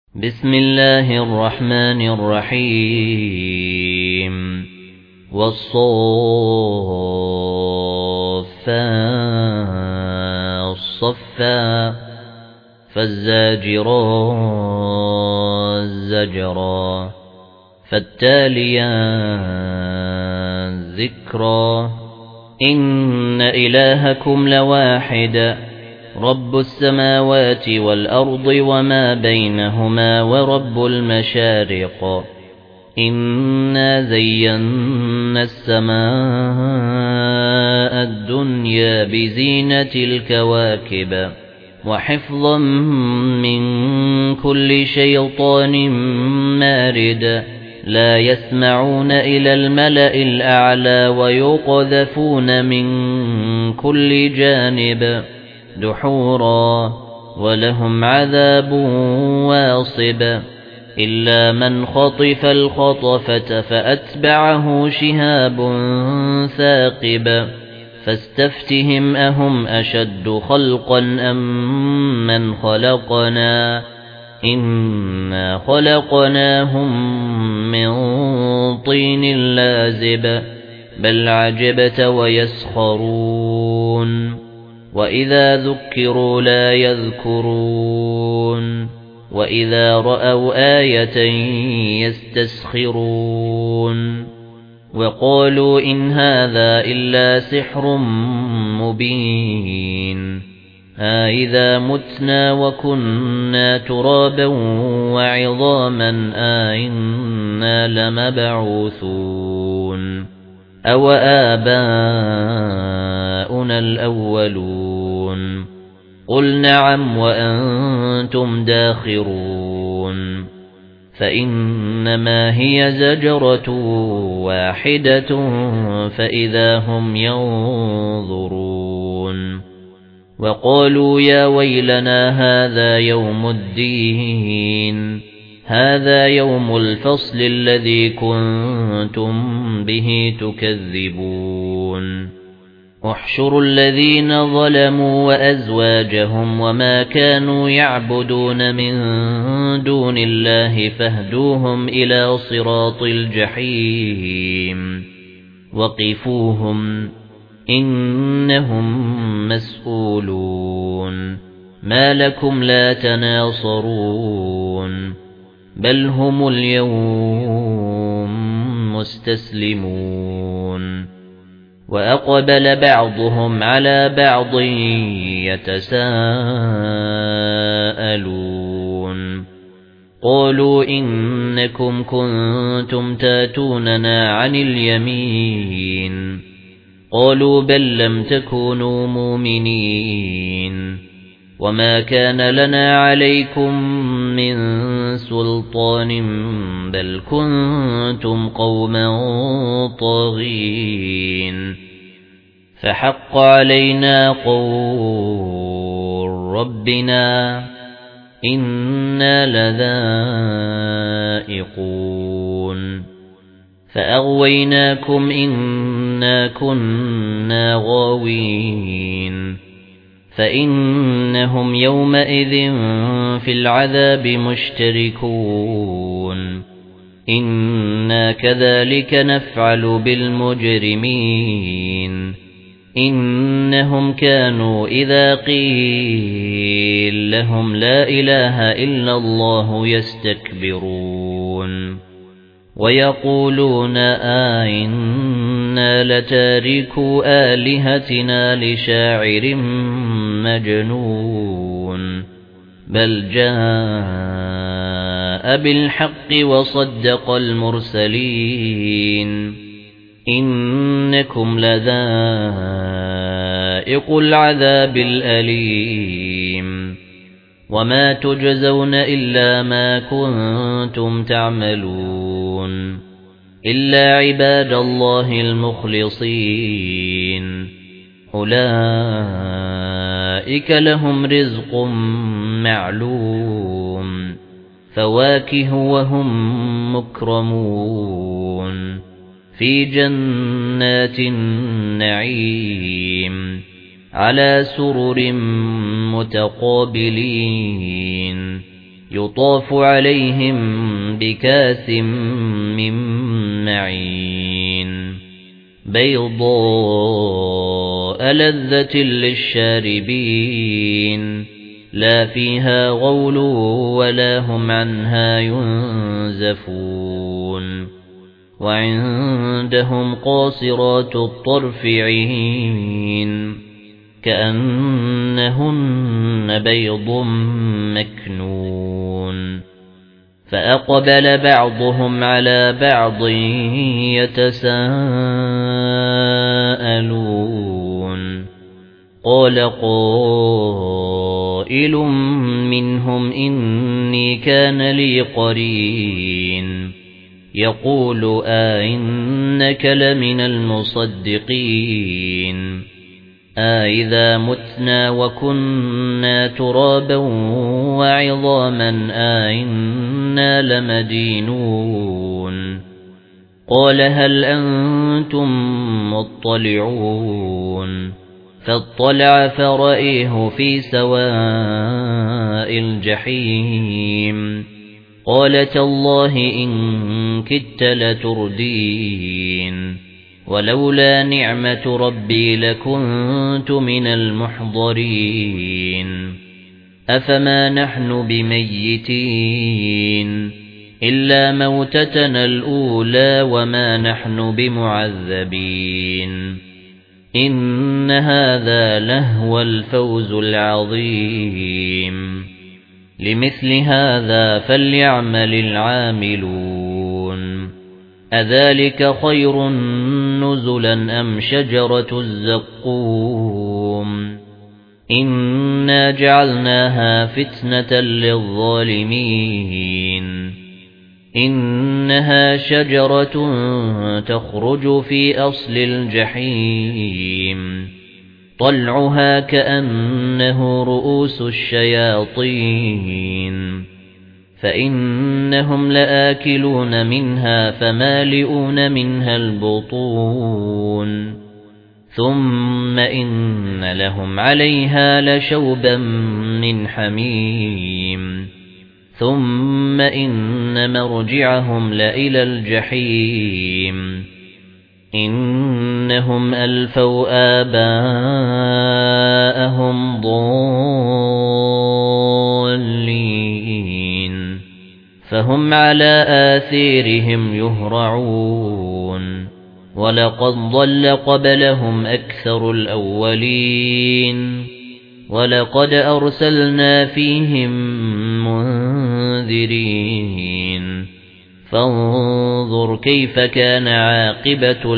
بسم الله الرحمن الرحيم والصفات صفا فالزاجرات زجرا فالتاليات ذكرا إن إلهكم لواحد رب السماوات والأرض وما بينهما ورب المشارق إنا زينا السماء الدنيا بزينة الكواكب وحفظا من كل شيطان مارد لا يسمعون إلى الملأ الأعلى ويقذفون من كل جانب دحورا ولهم عذاب واصب إلا من خطف الخطفة فأتبعه شهاب ثاقب فاستفتهم أهم أشد خلقا أم من خلقنا إنا خلقناهم من طين لازب بل عجبت ويسخرون وإذا ذكروا لا يذكرون وإذا رأوا آية يستسخرون وقالوا إن هذا إلا سحر مبين أإذا متنا وكنا ترابا وعظاما أإنا لمبعوثون أو آباؤنا الأولون قل نعم وأنتم داخرون فإنما هي زجرة واحدة فإذا هم ينظرون وقالوا يا ويلنا هذا يوم الدين هذا يوم الفصل الذي كنتم به تكذبون احشروا الذين ظلموا وأزواجهم وما كانوا يعبدون من دون الله فاهدوهم إلى صراط الجحيم وقفوهم إنهم مسؤولون ما لكم لا تناصرون بل هم اليوم مستسلمون وأقبل بعضهم على بعض يتساءلون قالوا إنكم كنتم تاتوننا عن اليمين قالوا بل لم تكونوا مؤمنين وما كان لنا عليكم من سلطان بل كنتم قوما طاغين فحق علينا قول ربنا إنا لذائقون فأغويناكم إنا كنا غاوين فإنهم يومئذ في العذاب مشتركون إنا كذلك نفعل بالمجرمين إنهم كانوا إذا قيل لهم لا إله إلا الله يستكبرون ويقولون أئنا لتاركو آلهتنا لشاعر مجنون بل جاء بالحق وصدق المرسلين إنكم لذائق العذاب الأليم وما تجزون إلا ما كنتم تعملون إلا عباد الله المخلصين أولئك لهم رزق معلوم فواكه وهم مكرمون في جنات النعيم على سرر متقابلين يطاف عليهم بكاس من معين بيضاء لذة للشاربين لا فيها غول ولا هم عنها ينزفون وعندهم قاصرات الطرف عين كأنهن بيض مكنون فأقبل بعضهم على بعض يتساءلون قال قائل منهم إني كان لي قرين يقول أئنك لمن المصدقين أئذا متنا وكنا ترابا وعظاما أئنا لمدينون قال هل أنتم مطلعون فاطلع فرأيه في سواء الجحيم قال تالله إن كدت لتردين ولولا نعمة ربي لكنت من المحضرين أفما نحن بميتين إلا موتتنا الأولى وما نحن بمعذبين إن هذا لهو الفوز العظيم لمثل هذا فليعمل العاملون أذلك خير نزلا أم شجرة الزقوم إنا جعلناها فتنة للظالمين إنها شجرة تخرج في أصل الجحيم طلعها كأنه رؤوس الشياطين فإنهم لآكلون منها فمالئون منها البطون ثم إن لهم عليها لشوبا من حميم ثم إن مرجعهم لإلى الجحيم إنهم ألفوا آباءهم ضالين فهم على آثارهم يهرعون ولقد ضل قبلهم أكثر الأولين ولقد أرسلنا فيهم منذرين فانظر كيف كان عاقبة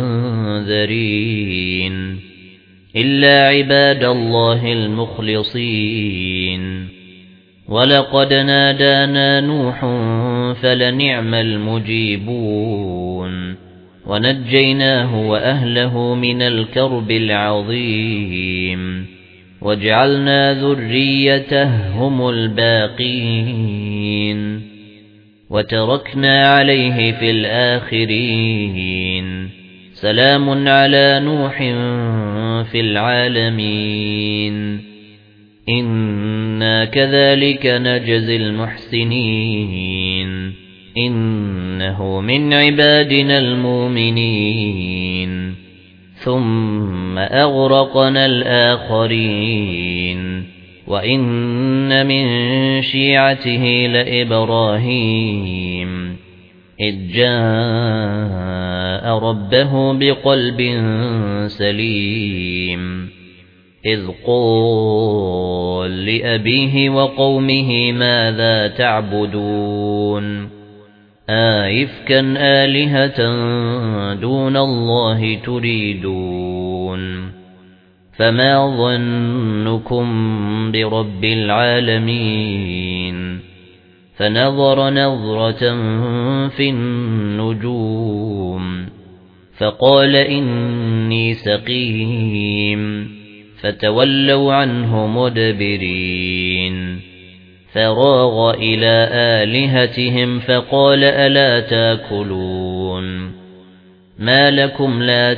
المنذرين إلا عباد الله المخلصين ولقد نادانا نوح فلنعم المجيبون ونجيناه وأهله من الكرب العظيم وجعلنا ذريته هم الباقين وتركنا عليه في الآخرين سلام على نوح في العالمين إنا كذلك نجزي المحسنين إنه من عبادنا المؤمنين ثم أغرقنا الآخرين وإن من شيعته لإبراهيم إذ جاء ربه بقلب سليم إذ قال لأبيه وقومه ماذا تعبدون آئفكا آلهة دون الله تريدون فما ظنكم برب العالمين فنظر نظرة في النجوم فقال إني سقيم فتولوا عنه مدبرين فراغ إلى آلهتهم فقال ألا تاكلون ما لكم لا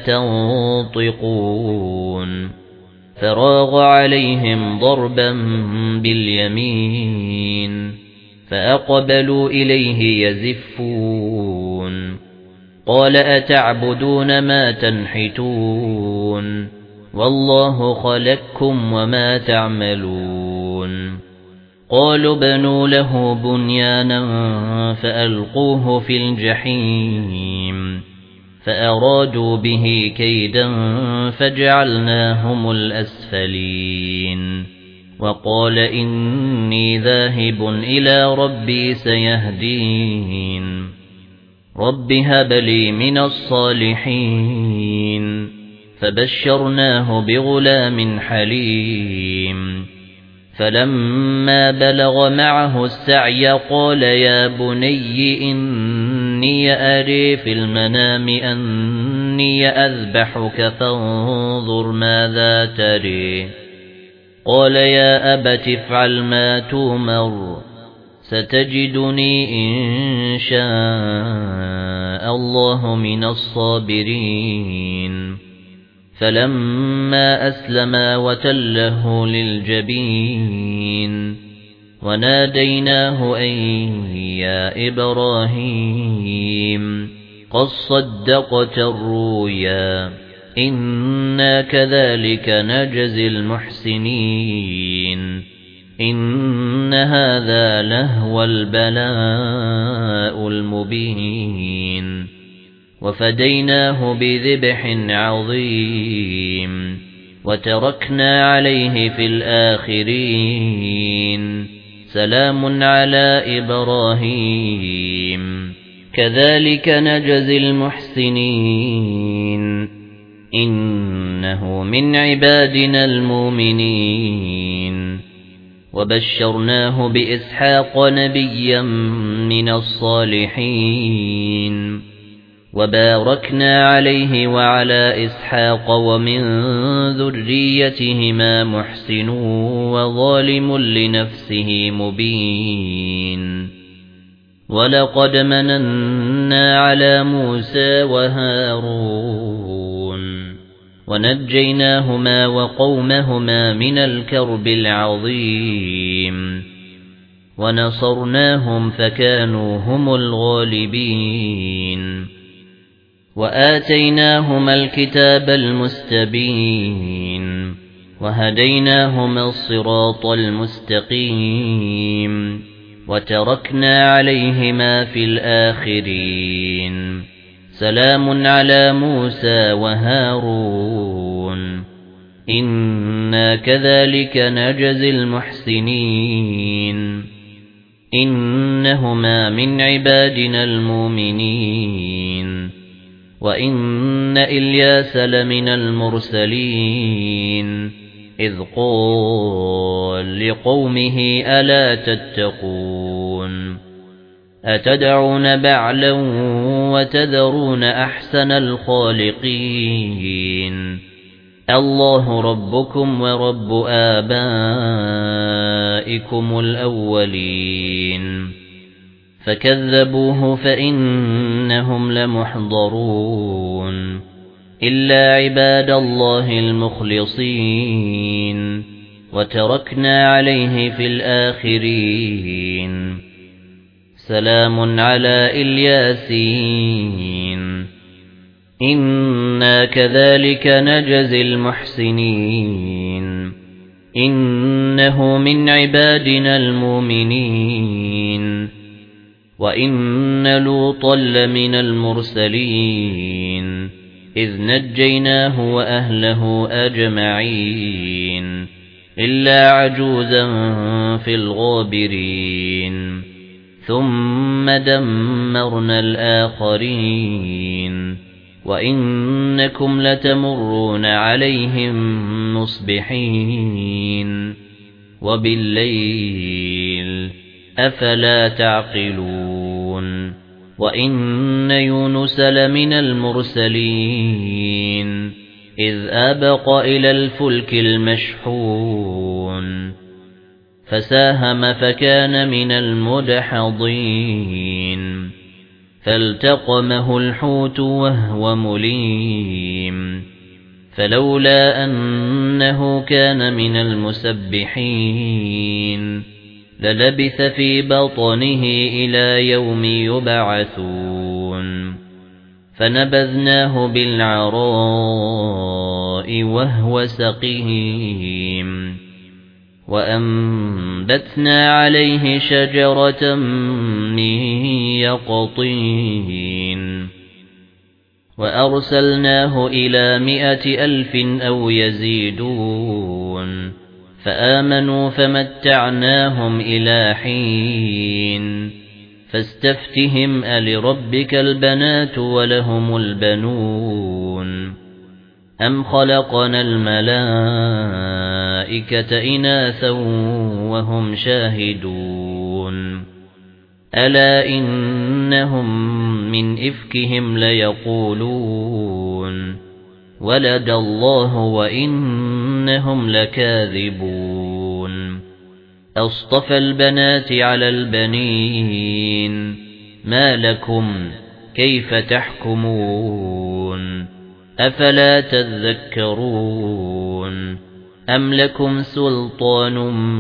تنطقون فراغ عليهم ضربا باليمين فأقبلوا إليه يزفون قال أتعبدون ما تنحتون والله خلقكم وما تعملون قالوا بنوا له بنيانا فألقوه في الجحيم فأرادوا به كيدا فجعلناهم الأسفلين وقال إني ذاهب إلى ربي سيهدين رب هب لي من الصالحين فبشرناه بغلام حليم فلما بلغ معه السعي قال يا بني إني أري في المنام أني أذبحك فانظر ماذا تري قال يا أبت افعل ما تؤمر ستجدني إن شاء الله من الصابرين فلما أسلما وتله للجبين وناديناه أن يا إبراهيم قد صدقت الرؤيا إنا كذلك نجزي المحسنين إن هذا لهو البلاء المبين وفديناه بذبح عظيم وتركنا عليه في الآخرين سلام على إبراهيم كذلك نجزي المحسنين إنه من عبادنا المؤمنين وبشرناه بإسحاق نبيا من الصالحين وباركنا عليه وعلى إسحاق ومن ذريتهما محسن وظالم لنفسه مبين ولقد مننا على موسى وهارون ونجيناهما وقومهما من الكرب العظيم ونصرناهم فكانوا هم الغالبين وآتيناهما الكتاب المستبين وهديناهما الصراط المستقيم وتركنا عليهما في الآخرين سلام على موسى وهارون إنا كذلك نجزي المحسنين إنهما من عبادنا المؤمنين وإن إلياس لمن المرسلين إذ قال لقومه ألا تتقون أتدعون بعلا وتذرون أحسن الخالقين الله ربكم ورب آبائكم الأولين فكذبوه فإنهم لمحضرون إلا عباد الله المخلصين وتركنا عليه في الآخرين سلام على الياسين إنا كذلك نجزي المحسنين إنه من عبادنا المؤمنين وإن لوطا لمن المرسلين إذ نجيناه وأهله أجمعين إلا عجوزا في الغابرين ثم دمرنا الآخرين وإنكم لتمرون عليهم مصبحين وبالليل أفلا تعقلون وإن يونس لمن المرسلين إذ أبق إلى الفلك المشحون فساهم فكان من المدحضين فالتقمه الحوت وهو مليم فلولا أنه كان من المسبحين للبث في بطنه إلى يوم يبعثون فنبذناه بالعراء وهو سقيم وأنبتنا عليه شجرة من يقطين وأرسلناه إلى 100,000 أو يزيدون فآمنوا فمتعناهم إلى حين فاستفتهم ألربك البنات ولهم البنون أم خلقنا الملائكة إناثا وهم شاهدون ألا إنهم من إفكهم ليقولون ولد الله وإنهم لكاذبون أصطفى البنات على البنين ما لكم كيف تحكمون أفلا تذكرون أم لكم سلطان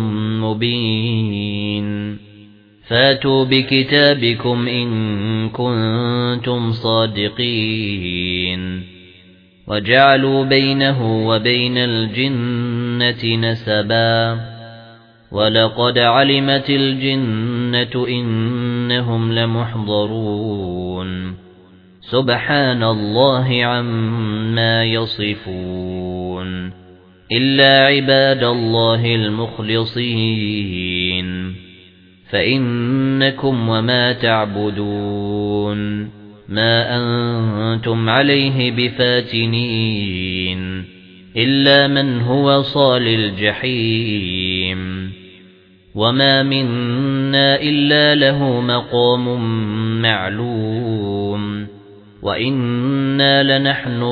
مبين فاتوا بكتابكم إن كنتم صادقين وجعلوا بينه وبين الجنة نسبا ولقد علمت الجنة إنهم لمحضرون سبحان الله عما يصفون إلا عباد الله المخلصين فإنكم وما تعبدون ما أنتم عليه بفاتنين إلا من هو صال الجحيم وما منا إلا له مقام معلوم وإنا لنحن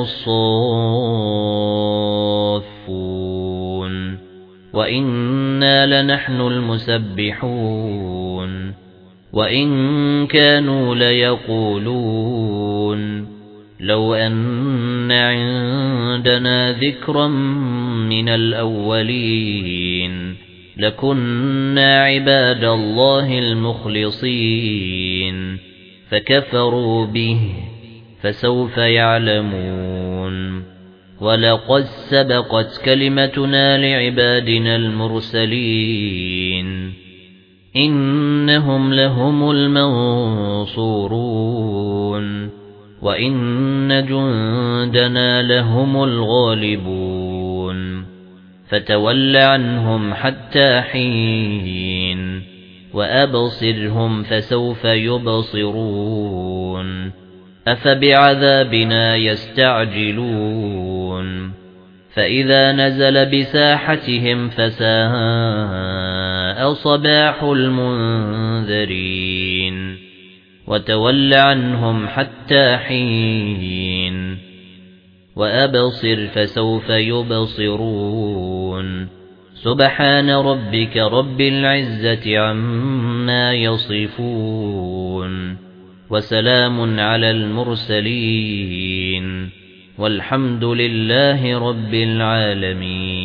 الصافون وإنا لنحن المسبحون وإن كانوا ليقولون لو أن عندنا ذكرا من الأولين لكنا عباد الله المخلصين فكفروا به فسوف يعلمون ولقد سبقت كلمتنا لعبادنا المرسلين إنهم لهم المنصورون وإن جندنا لهم الغالبون فتول عنهم حتى حين وأبصرهم فسوف يبصرون أفبعذابنا يستعجلون فإذا نزل بساحتهم فساء صباح المنذرين وتول عنهم حتى حين وأبصر فسوف يبصرون سبحان ربك رب العزة عما يصفون وسلام على المرسلين والحمد لله رب العالمين.